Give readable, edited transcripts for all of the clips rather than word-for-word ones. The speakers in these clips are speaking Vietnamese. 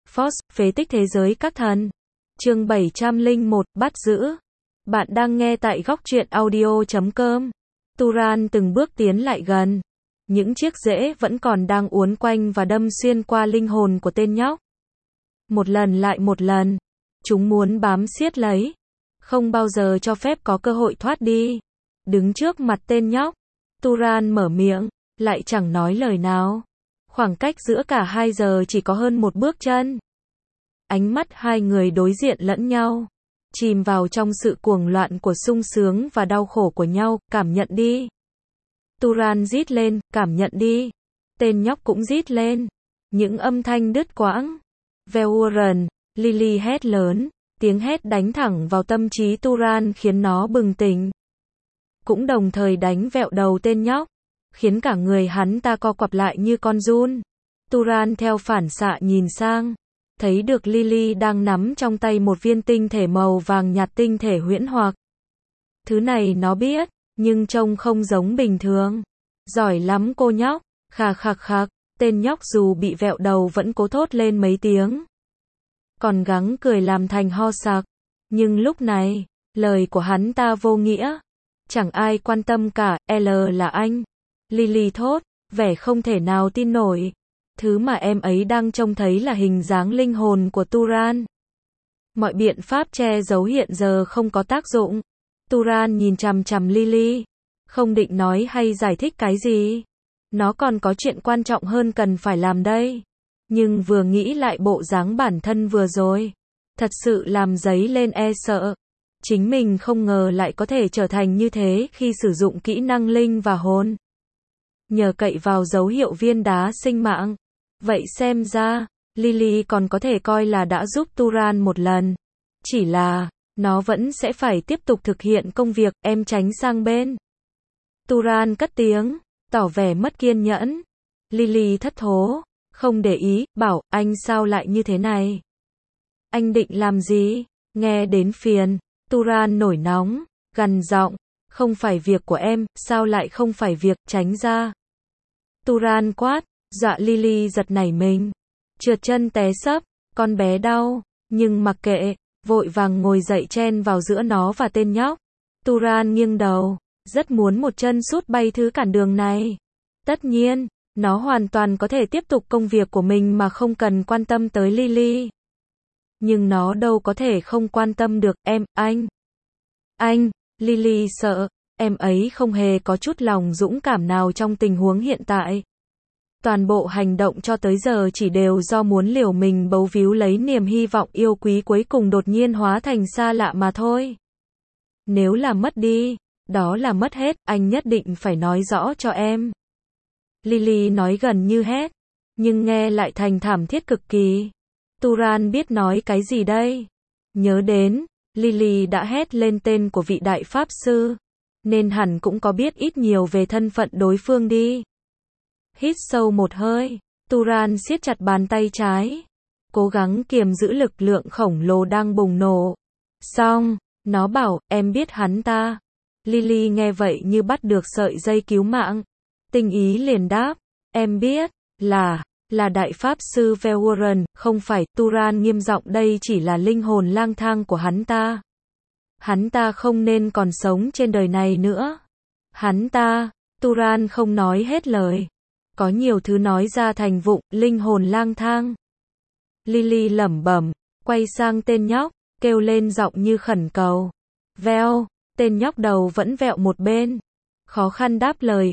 Force, phế tích thế giới các thần. Chương 701, bắt giữ. Bạn đang nghe tại góc truyện audio.com. Turan từng bước tiến lại gần. Những chiếc rễ vẫn còn đang uốn quanh và đâm xuyên qua linh hồn của tên nhóc. Một lần lại một lần. Chúng muốn bám siết lấy. Không bao giờ cho phép có cơ hội thoát đi. Đứng trước mặt tên nhóc. Turan mở miệng, lại chẳng nói lời nào. Khoảng cách giữa cả hai giờ chỉ có hơn một bước chân. Ánh mắt hai người đối diện lẫn nhau. Chìm vào trong sự cuồng loạn của sung sướng và đau khổ của nhau, cảm nhận đi. Turan rít lên, cảm nhận đi. Tên nhóc cũng rít lên. Những âm thanh đứt quãng. Velwaren, Lily hét lớn. Tiếng hét đánh thẳng vào tâm trí Turan khiến nó bừng tỉnh. Cũng đồng thời đánh vẹo đầu tên nhóc. Khiến cả người hắn ta co quặp lại như con giun. Turan theo phản xạ nhìn sang. Thấy được Lily đang nắm trong tay một viên tinh thể màu vàng nhạt, tinh thể huyễn hoặc. Thứ này nó biết, nhưng trông không giống bình thường. Giỏi lắm cô nhóc. Khà khạc khạc, tên nhóc dù bị vẹo đầu vẫn cố thốt lên mấy tiếng. Còn gắng cười làm thành ho sặc. Nhưng lúc này, lời của hắn ta vô nghĩa. Chẳng ai quan tâm cả, L là anh. Lily thốt, vẻ không thể nào tin nổi. Thứ mà em ấy đang trông thấy là hình dáng linh hồn của Turan. Mọi biện pháp che giấu hiện giờ không có tác dụng. Turan nhìn chằm chằm Lily. Không định nói hay giải thích cái gì. Nó còn có chuyện quan trọng hơn cần phải làm đây. Nhưng vừa nghĩ lại bộ dáng bản thân vừa rồi. Thật sự làm dấy lên sợ. Chính mình không ngờ lại có thể trở thành như thế khi sử dụng kỹ năng linh và hồn. Nhờ cậy vào dấu hiệu viên đá sinh mạng. Vậy xem ra, Lily còn có thể coi là đã giúp Turan một lần. Chỉ là, nó vẫn sẽ phải tiếp tục thực hiện công việc, em tránh sang bên. Turan cất tiếng, tỏ vẻ mất kiên nhẫn. Lily thất thố, không để ý, bảo, anh sao lại như thế này? Anh định làm gì? Nghe đến phiền, Turan nổi nóng, gằn giọng, không phải việc của em, sao lại không phải việc, tránh ra. Turan quát, dọa Lily giật nảy mình. Trượt chân té xấp, con bé đau, nhưng mặc kệ, vội vàng ngồi dậy chen vào giữa nó và tên nhóc. Turan nghiêng đầu, rất muốn một chân sút bay thứ cản đường này. Tất nhiên, nó hoàn toàn có thể tiếp tục công việc của mình mà không cần quan tâm tới Lily. Nhưng nó đâu có thể không quan tâm được, anh, Lily sợ, em ấy không hề có chút lòng dũng cảm nào trong tình huống hiện tại. Toàn bộ hành động cho tới giờ chỉ đều do muốn liều mình bấu víu lấy niềm hy vọng yêu quý cuối cùng đột nhiên hóa thành xa lạ mà thôi. Nếu là mất đi, đó là mất hết, anh nhất định phải nói rõ cho em. Lily nói gần như hét, nhưng nghe lại thành thảm thiết cực kỳ. Turan biết nói cái gì đây? Nhớ đến, Lily đã hét lên tên của vị đại pháp sư, nên hẳn cũng có biết ít nhiều về thân phận đối phương đi. Hít sâu một hơi, Turan siết chặt bàn tay trái, cố gắng kiềm giữ lực lượng khổng lồ đang bùng nổ. Xong, nó bảo, em biết hắn ta. Lily nghe vậy như bắt được sợi dây cứu mạng. Tinh ý liền đáp, em biết, là đại pháp sư Velwaren, không phải. Turan nghiêm giọng, đây chỉ là linh hồn lang thang của hắn ta. Hắn ta không nên còn sống trên đời này nữa. Hắn ta, Turan không nói hết lời. Có nhiều thứ nói ra thành vụng, linh hồn lang thang. Lily lẩm bẩm, quay sang tên nhóc, kêu lên giọng như khẩn cầu. Vel, tên nhóc đầu vẫn vẹo một bên. Khó khăn đáp lời,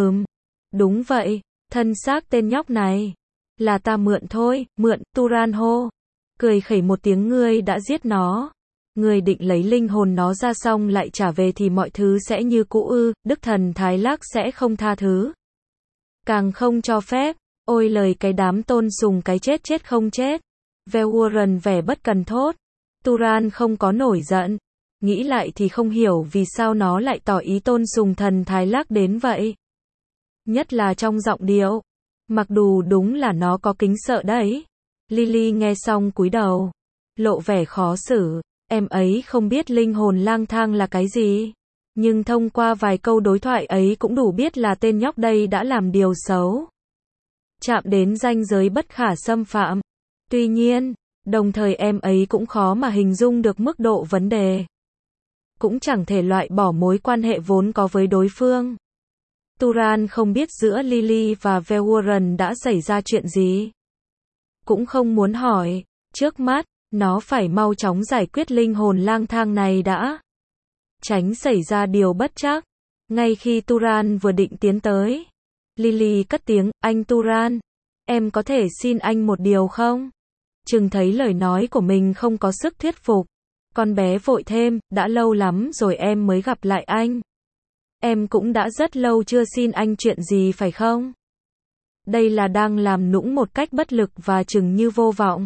Đúng vậy, thân xác tên nhóc này. Là ta mượn thôi, mượn, Turan hô. Cười khẩy một tiếng, ngươi đã giết nó. Ngươi định lấy linh hồn nó ra xong lại trả về thì mọi thứ sẽ như cũ ư? Đức thần Thái Lác sẽ không tha thứ. Càng không cho phép. Ôi lời cái đám tôn sùng cái chết không chết. Velwaren vẻ bất cần thốt. Turan không có nổi giận. Nghĩ lại thì không hiểu vì sao nó lại tỏ ý tôn sùng thần Thái Lác đến vậy. Nhất là trong giọng điệu. Mặc dù đúng là nó có kính sợ đấy. Lily nghe xong cúi đầu. Lộ vẻ khó xử. Em ấy không biết linh hồn lang thang là cái gì. Nhưng thông qua vài câu đối thoại ấy cũng đủ biết là tên nhóc đây đã làm điều xấu. Chạm đến ranh giới bất khả xâm phạm. Tuy nhiên, đồng thời em ấy cũng khó mà hình dung được mức độ vấn đề. Cũng chẳng thể loại bỏ mối quan hệ vốn có với đối phương. Turan không biết giữa Lily và Warren đã xảy ra chuyện gì. Cũng không muốn hỏi, trước mắt, nó phải mau chóng giải quyết linh hồn lang thang này đã. Tránh xảy ra điều bất trắc. Ngay khi Turan vừa định tiến tới, Lily cất tiếng, anh Turan, em có thể xin anh một điều không? Chừng thấy lời nói của mình không có sức thuyết phục. Con bé vội thêm, đã lâu lắm rồi em mới gặp lại anh. Em cũng đã rất lâu chưa xin anh chuyện gì phải không? Đây là đang làm nũng một cách bất lực và chừng như vô vọng.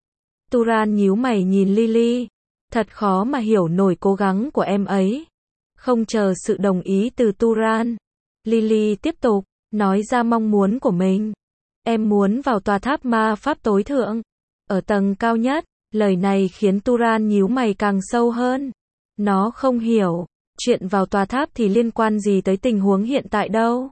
Turan nhíu mày nhìn Lily. Thật khó mà hiểu nổi cố gắng của em ấy. Không chờ sự đồng ý từ Turan, Lily tiếp tục, nói ra mong muốn của mình. Em muốn vào tòa tháp ma pháp tối thượng, ở tầng cao nhất. Lời này khiến Turan nhíu mày càng sâu hơn. Nó không hiểu, chuyện vào tòa tháp thì liên quan gì tới tình huống hiện tại đâu.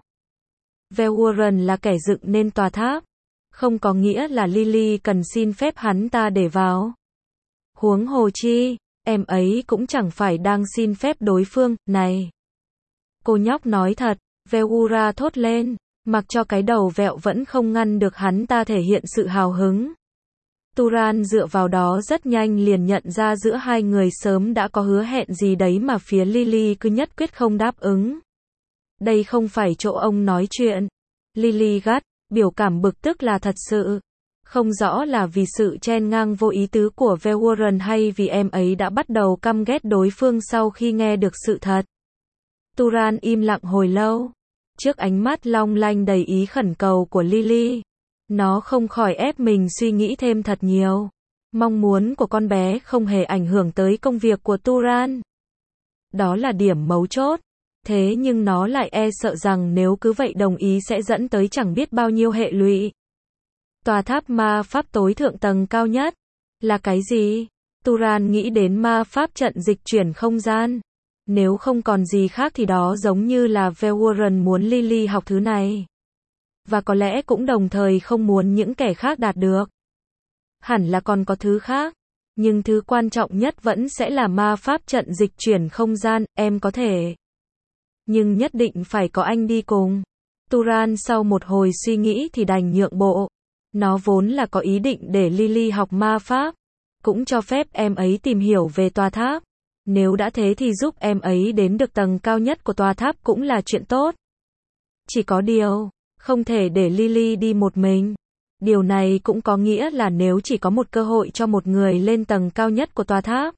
Warren là kẻ dựng nên tòa tháp, không có nghĩa là Lily cần xin phép hắn ta để vào. Huống hồ chi, em ấy cũng chẳng phải đang xin phép đối phương, này. Cô nhóc nói thật, Veura thốt lên, mặc cho cái đầu vẹo vẫn không ngăn được hắn ta thể hiện sự hào hứng. Turan dựa vào đó rất nhanh liền nhận ra giữa hai người sớm đã có hứa hẹn gì đấy mà phía Lily cứ nhất quyết không đáp ứng. Đây không phải chỗ ông nói chuyện. Lily gắt, biểu cảm bực tức là thật sự. Không rõ là vì sự chen ngang vô ý tứ của Warren hay vì em ấy đã bắt đầu căm ghét đối phương sau khi nghe được sự thật. Turan im lặng hồi lâu. Trước ánh mắt long lanh đầy ý khẩn cầu của Lily, nó không khỏi ép mình suy nghĩ thêm thật nhiều. Mong muốn của con bé không hề ảnh hưởng tới công việc của Turan. Đó là điểm mấu chốt. Thế nhưng nó lại e sợ rằng nếu cứ vậy đồng ý sẽ dẫn tới chẳng biết bao nhiêu hệ lụy. Tòa tháp ma pháp tối thượng tầng cao nhất là cái gì? Turan nghĩ đến ma pháp trận dịch chuyển không gian. Nếu không còn gì khác thì đó giống như là Warren muốn Lily học thứ này. Và có lẽ cũng đồng thời không muốn những kẻ khác đạt được. Hẳn là còn có thứ khác. Nhưng thứ quan trọng nhất vẫn sẽ là ma pháp trận dịch chuyển không gian, em có thể. Nhưng nhất định phải có anh đi cùng. Turan sau một hồi suy nghĩ thì đành nhượng bộ. Nó vốn là có ý định để Lily học ma pháp. Cũng cho phép em ấy tìm hiểu về tòa tháp. Nếu đã thế thì giúp em ấy đến được tầng cao nhất của tòa tháp cũng là chuyện tốt. Chỉ có điều, không thể để Lily đi một mình. Điều này cũng có nghĩa là nếu chỉ có một cơ hội cho một người lên tầng cao nhất của tòa tháp,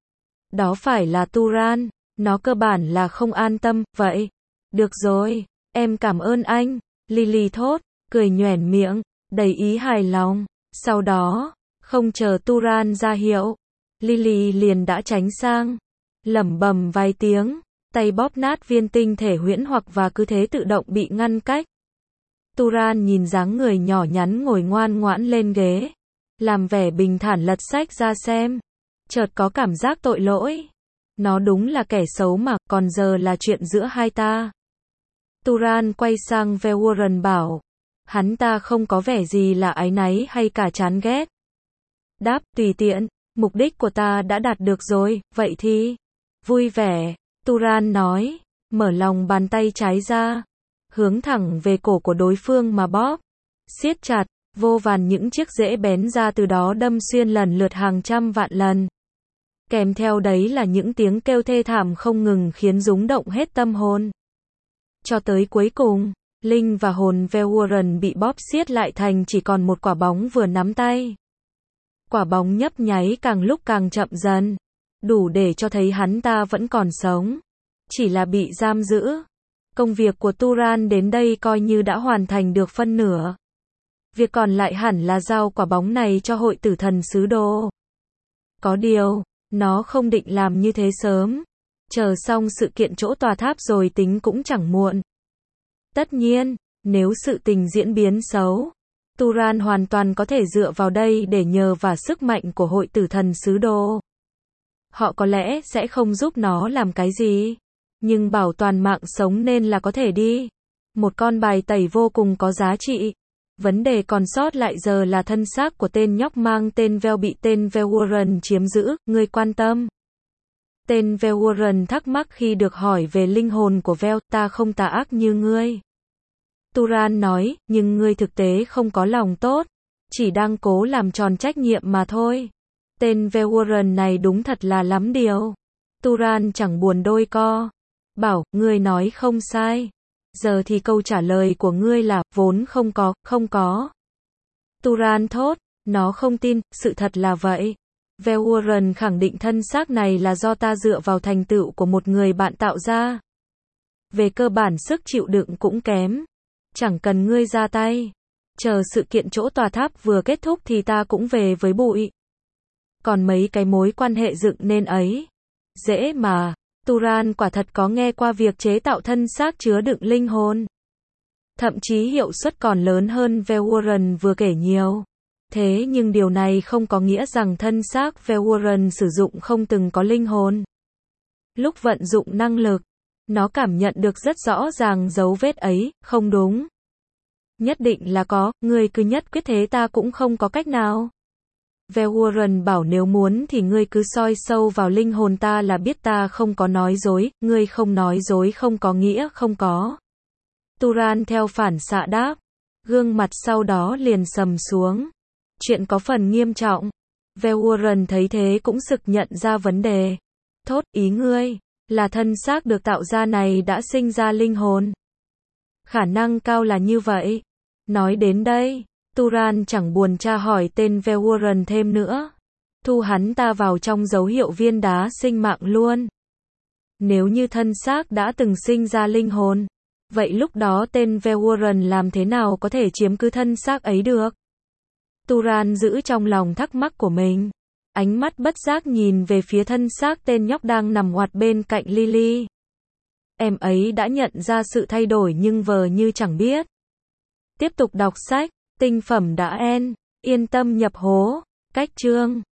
đó phải là Turan. Nó cơ bản là không an tâm, vậy. Được rồi, em cảm ơn anh. Lily thốt, cười nhoẻn miệng, đầy ý hài lòng. Sau đó, không chờ Turan ra hiệu, Lily liền đã tránh sang. Lẩm bẩm vài tiếng, tay bóp nát viên tinh thể huyễn hoặc và cứ thế tự động bị ngăn cách. Turan nhìn dáng người nhỏ nhắn ngồi ngoan ngoãn lên ghế, làm vẻ bình thản lật sách ra xem. Chợt có cảm giác tội lỗi. Nó đúng là kẻ xấu mà, còn giờ là chuyện giữa hai ta. Turan quay sang Warren bảo. Hắn ta không có vẻ gì là áy náy hay cả chán ghét. Đáp, tùy tiện, mục đích của ta đã đạt được rồi, vậy thì. Vui vẻ, Turan nói, mở lòng bàn tay trái ra, hướng thẳng về cổ của đối phương mà bóp. Siết chặt, vô vàn những chiếc rễ bén ra từ đó đâm xuyên lần lượt hàng trăm vạn lần. Kèm theo đấy là những tiếng kêu thê thảm không ngừng khiến rúng động hết tâm hồn. Cho tới cuối cùng, linh và hồn Warren bị bóp siết lại thành chỉ còn một quả bóng vừa nắm tay. Quả bóng nhấp nháy càng lúc càng chậm dần, đủ để cho thấy hắn ta vẫn còn sống, chỉ là bị giam giữ. Công việc của Turan đến đây coi như đã hoàn thành được phân nửa. Việc còn lại hẳn là giao quả bóng này cho hội tử thần sứ đồ. Có điều, nó không định làm như thế sớm. Chờ xong sự kiện chỗ tòa tháp rồi tính cũng chẳng muộn. Tất nhiên, nếu sự tình diễn biến xấu, Turan hoàn toàn có thể dựa vào đây để nhờ vào sức mạnh của hội tử thần sứ đồ. Họ có lẽ sẽ không giúp nó làm cái gì, nhưng bảo toàn mạng sống nên là có thể đi. Một con bài tẩy vô cùng có giá trị. Vấn đề còn sót lại giờ là thân xác của tên nhóc mang tên Vel bị tên Vel Warren chiếm giữ, ngươi quan tâm. Tên Vel Warren thắc mắc khi được hỏi về linh hồn của Vel, ta không tà ác như ngươi. Turan nói, nhưng ngươi thực tế không có lòng tốt, chỉ đang cố làm tròn trách nhiệm mà thôi. Tên Vel Warren này đúng thật là lắm điều. Turan chẳng buồn đôi co. Bảo, ngươi nói không sai. Giờ thì câu trả lời của ngươi là, vốn không có. Turan thốt, nó không tin, sự thật là vậy. Vel Warren khẳng định thân xác này là do ta dựa vào thành tựu của một người bạn tạo ra. Về cơ bản sức chịu đựng cũng kém. Chẳng cần ngươi ra tay. Chờ sự kiện chỗ tòa tháp vừa kết thúc thì ta cũng về với bụi. Còn mấy cái mối quan hệ dựng nên ấy. Dễ mà. Turan quả thật có nghe qua việc chế tạo thân xác chứa đựng linh hồn. Thậm chí hiệu suất còn lớn hơn Vel Warren vừa kể nhiều. Thế nhưng điều này không có nghĩa rằng thân xác Vel Warren sử dụng không từng có linh hồn. Lúc vận dụng năng lực, nó cảm nhận được rất rõ ràng dấu vết ấy, không đúng. Nhất định là có, ngươi cứ nhất quyết thế ta cũng không có cách nào. Vel Warren bảo nếu muốn thì ngươi cứ soi sâu vào linh hồn ta là biết ta không có nói dối, ngươi không nói dối không có nghĩa không có. Turan theo phản xạ đáp. Gương mặt sau đó liền sầm xuống. Chuyện có phần nghiêm trọng. Vel Warren thấy thế cũng sực nhận ra vấn đề. Thốt, ý ngươi là thân xác được tạo ra này đã sinh ra linh hồn. Khả năng cao là như vậy. Nói đến đây, Turan chẳng buồn tra hỏi tên Vel Warren thêm nữa. Thu hắn ta vào trong dấu hiệu viên đá sinh mạng luôn. Nếu như thân xác đã từng sinh ra linh hồn, vậy lúc đó tên Vel Warren làm thế nào có thể chiếm cứ thân xác ấy được? Turan giữ trong lòng thắc mắc của mình. Ánh mắt bất giác nhìn về phía thân xác tên nhóc đang nằm ngoặt bên cạnh Lily. Em ấy đã nhận ra sự thay đổi nhưng vờ như chẳng biết. Tiếp tục đọc sách, tinh phẩm đã end, yên tâm nhập hố, cách chương.